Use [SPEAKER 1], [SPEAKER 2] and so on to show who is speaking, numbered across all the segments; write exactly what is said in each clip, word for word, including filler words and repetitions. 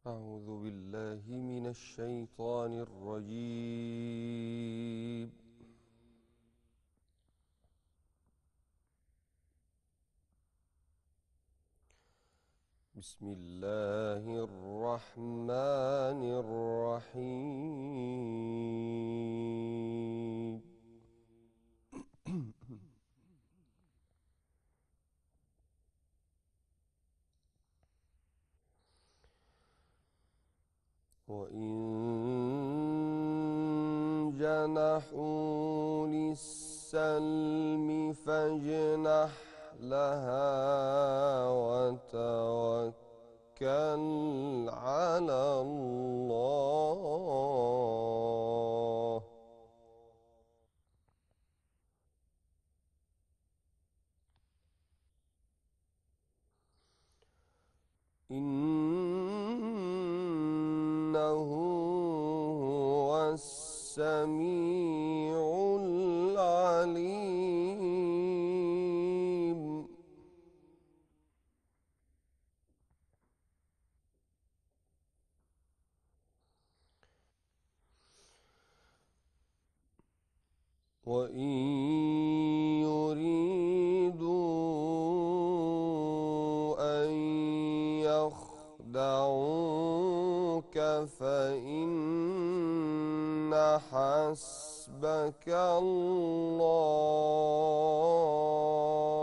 [SPEAKER 1] أعوذ بالله من الشيطان الرجيم. بسم الله الرحمن الرحيم. وإن جنحوا للسلم فاجنح لها وتوكل على الله. إنه هو السميع العليم. وإن يريدوا أن يخدعوك فإن حسبك الله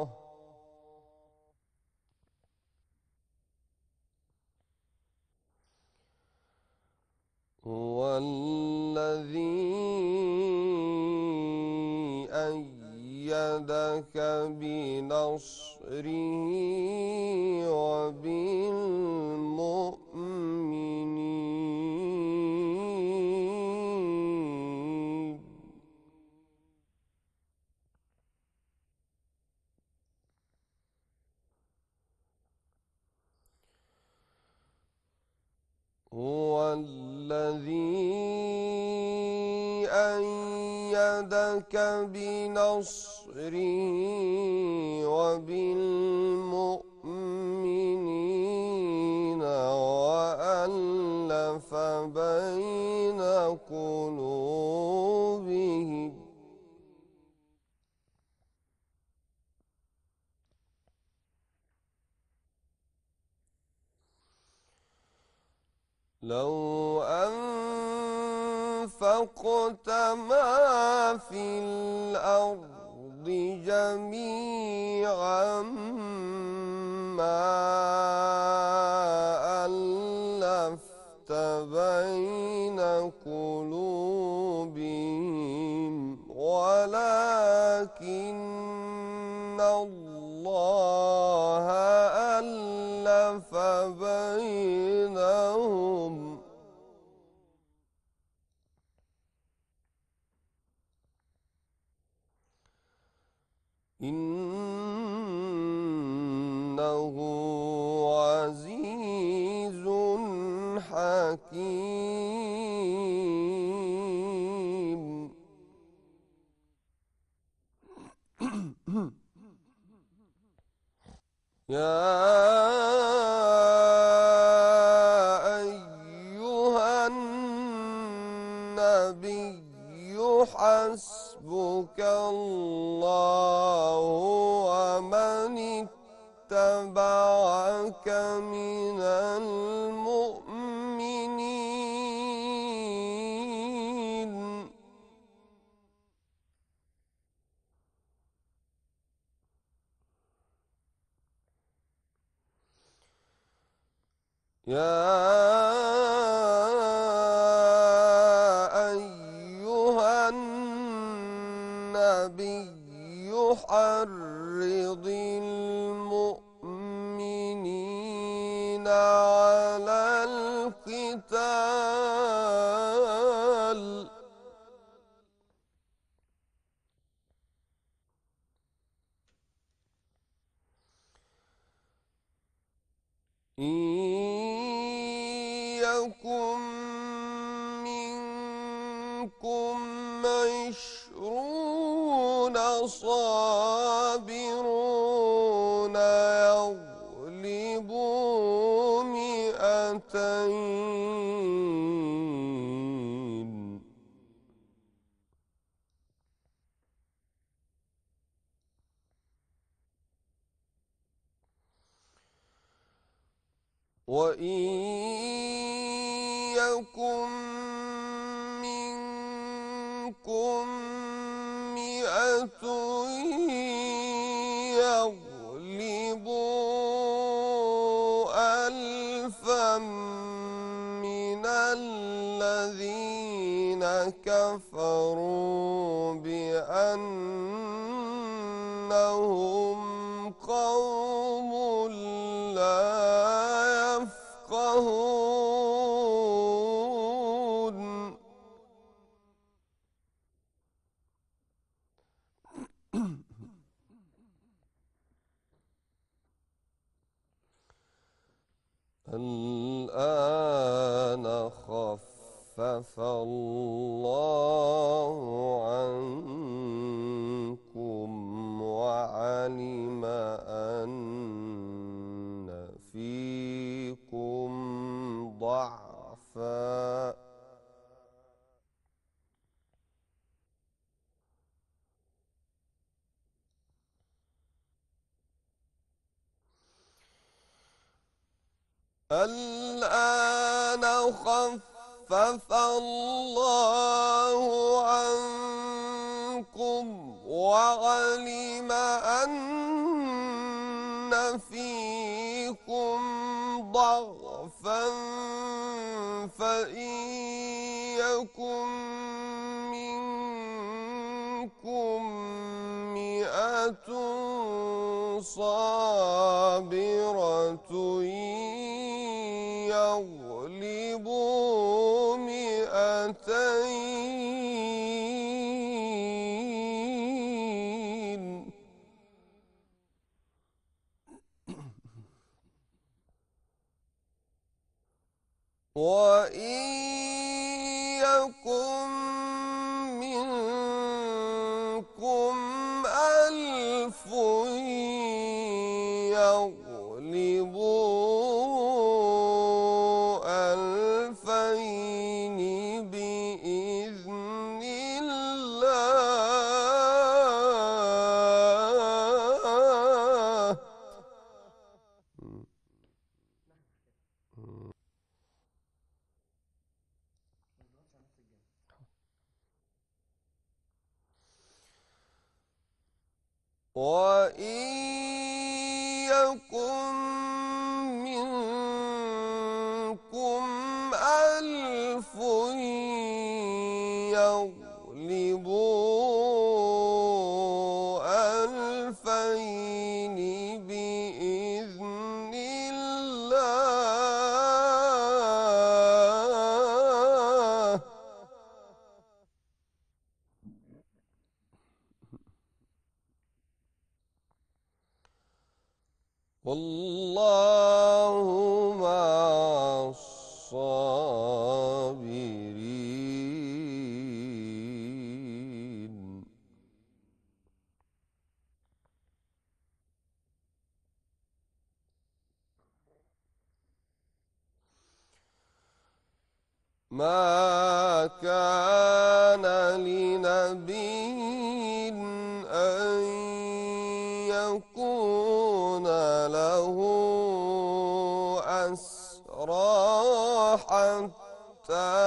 [SPEAKER 1] هو الذي أيدك بنصره وبالمؤمنين. هو الذي أيدك بنصره وبالمؤمنين وألف بين قلوبهم. لو أنفقت ما في الأرض جميعا ما ألفت بين قلوبهم ولكن الله ألف بينهم. إنه عزيز حكيم. يا أيها النبي حسبك الله ومن اتبعك من المؤمنين. يا أيها النبي حرض المؤمنين على القتال. إن يكن منكم عشرون صابرون يغلبوا مئتين وإن يكن منكم مئة يغلبوا ألفا من الذين كفروا بأنهم قوم لا يفقهون. الآن خفف الله عنكم وعلم أن فيكم ضعفا الآن خفف الله عنكم وعلم أن فيكم ضعفا فإن يكن منكم مئة صابرة يغلبوا مئتين وإن يكن منكم ألف يغلبوا ألفين بإذن الله. وإن يكن منكم ألف يغلبوا ألفين بإذن الله. والله مع الصابرين. ما كان لنبي أن يكون له أسرى حتى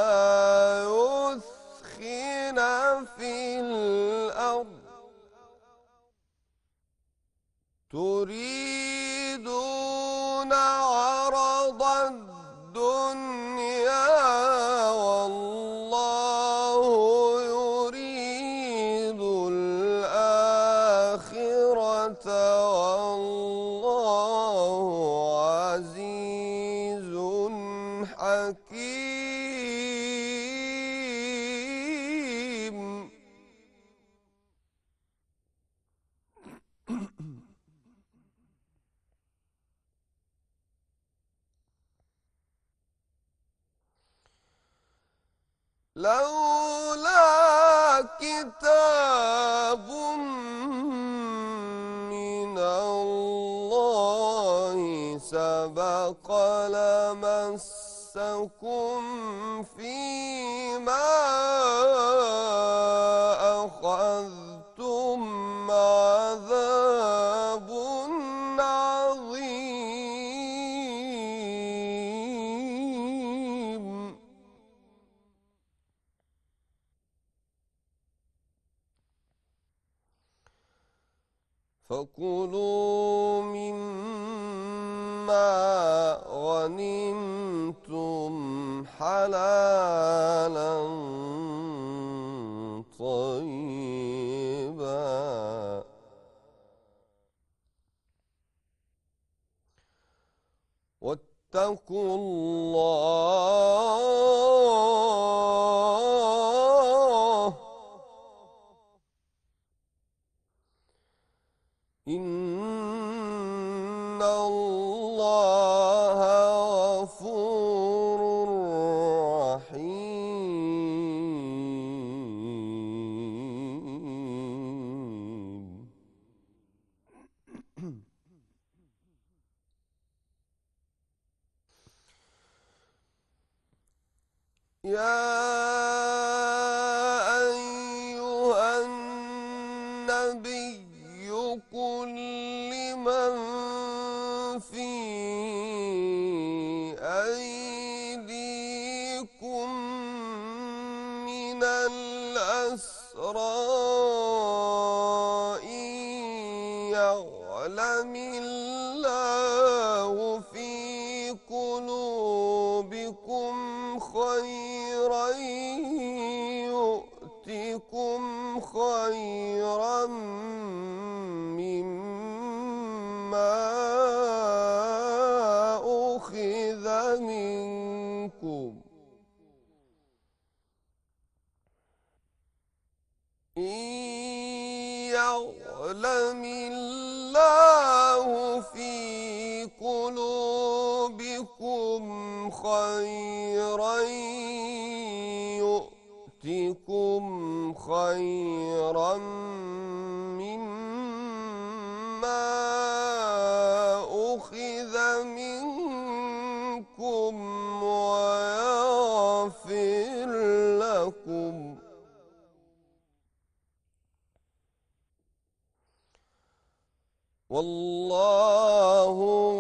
[SPEAKER 1] يثخن في الأرض تريدون عرض الدنيا والله يريد الآخرة والله عزيز حكيم. لولا كتاب من الله سبق لمسكم فيما أخذتم عذاب عظيم. فكلوا مما غنمتم حلالا طيبا واتقوا الله إن الله غفور رحيم. يا أيها النبي قل لمن في أيديكم من الأسرى إن يعلم الله في قلوبكم خيرا يؤتكم خيرا مما أخذ منكم إن يعلم الله في قلوبكم خيرا يؤتكم خيرا مما أخذ منكم ويغفر لكم والله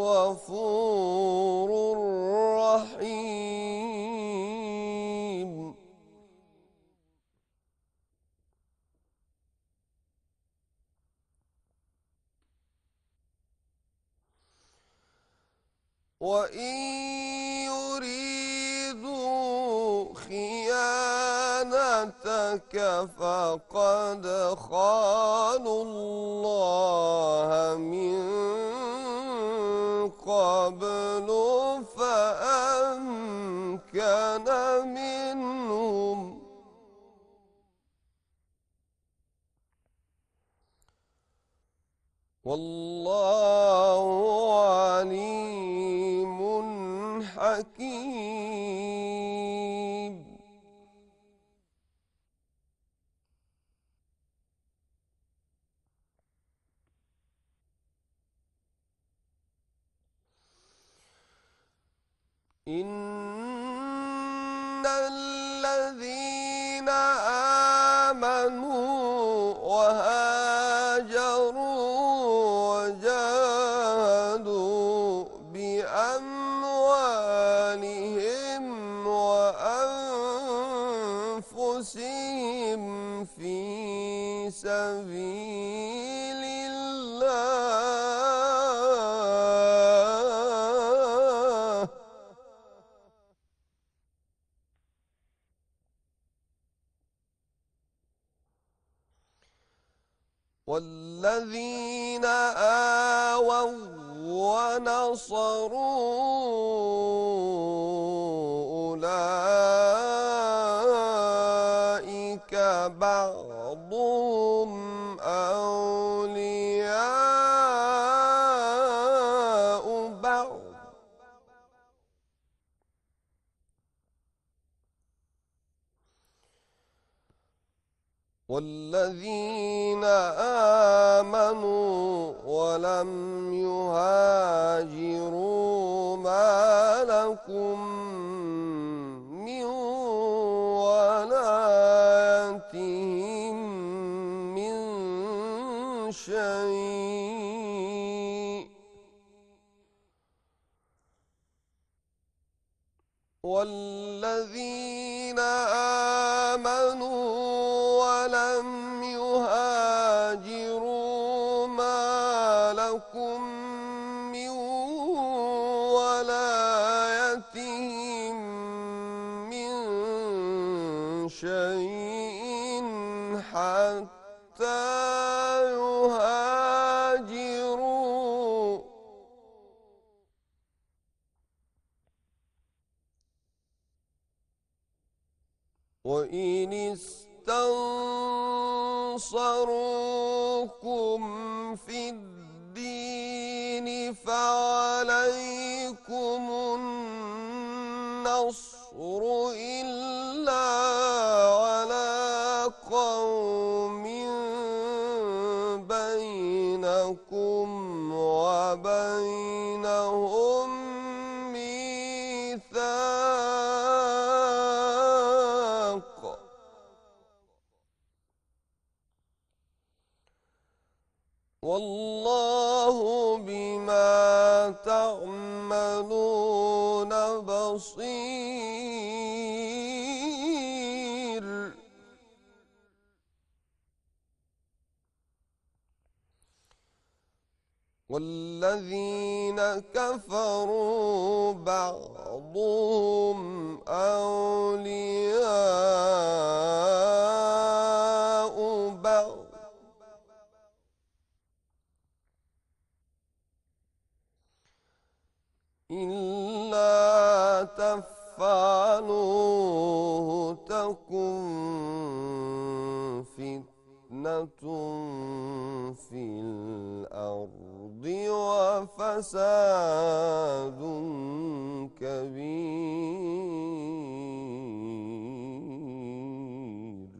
[SPEAKER 1] غفور رحيم. وإن يريدوا خيانتك فقد خانوا الله من قبل فأمكن منهم والله عليم حكيم. إن الذين آمنوا وهاجروا وجاهدوا بأموالهم وأنفسهم في سبيل الله والذين آووا ونصروا أولئك بعضهم أولياء بعض والذين آمنوا ولم يهاجروا ما لكم من ولايتهم من شيء والذين آمنوا ولم يهاجروا ما لكم من ولايتهم من شيء حتى يهاجروا، وإن استنصروكم في الدين فعليكم النصر إلا على قوم بينكم وبينهم ميثاق، والله بما تعملون بصير. والذين كفروا بعضهم أولياء بعض إلا تفعلوه تكن فتنة في الأرض وفساد كبير.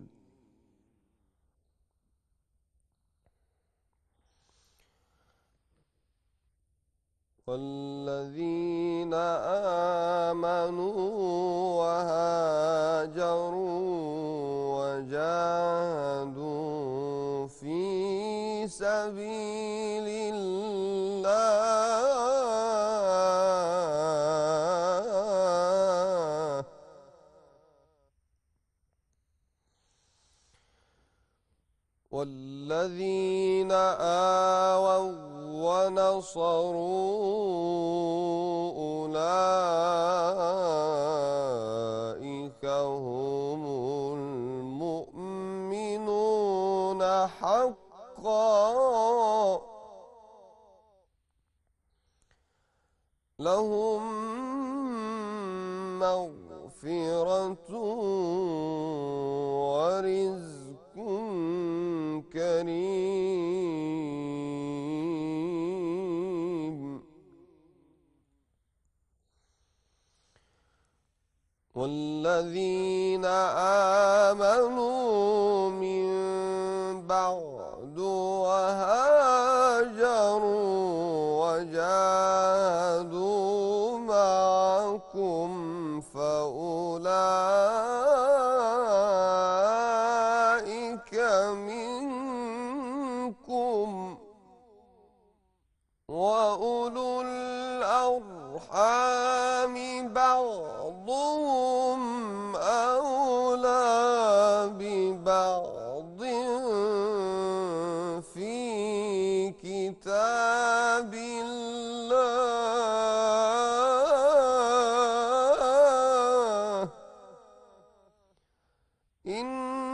[SPEAKER 1] والذين آمنوا وهاجروا وجاهدوا في سبيل الله والذين آووا ونصروا أولئك هم المؤمنون حقا، لهم مغفرة ورزق كريم. والذين آمنوا من بعد وهاجروا وجاهدوا معكم فأولئك منكم، وأولو الأرحام بعضهم أولى ببعض في كتاب الله، إن